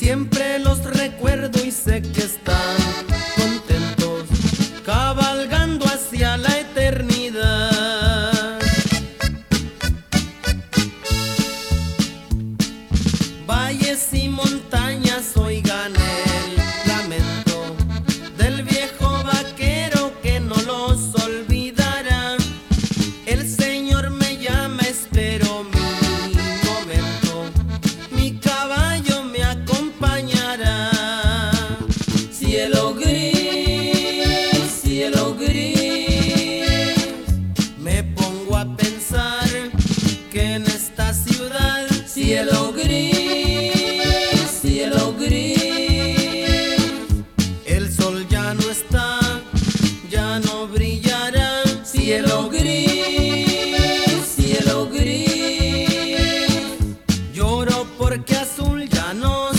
Siempre los recuerdo y sé que están contentos, cabalgando hacia la eternidad. Valles y montañas oigan el lamento del viejo vaquero que no los olvidará. El Señor me llama, espero mi momento, mi caballo me acompañará. Cielo gris, me pongo a pensar que en esta ciudad, cielo gris, el sol ya no está, ya no brillará. Cielo gris, lloro porque azul ya no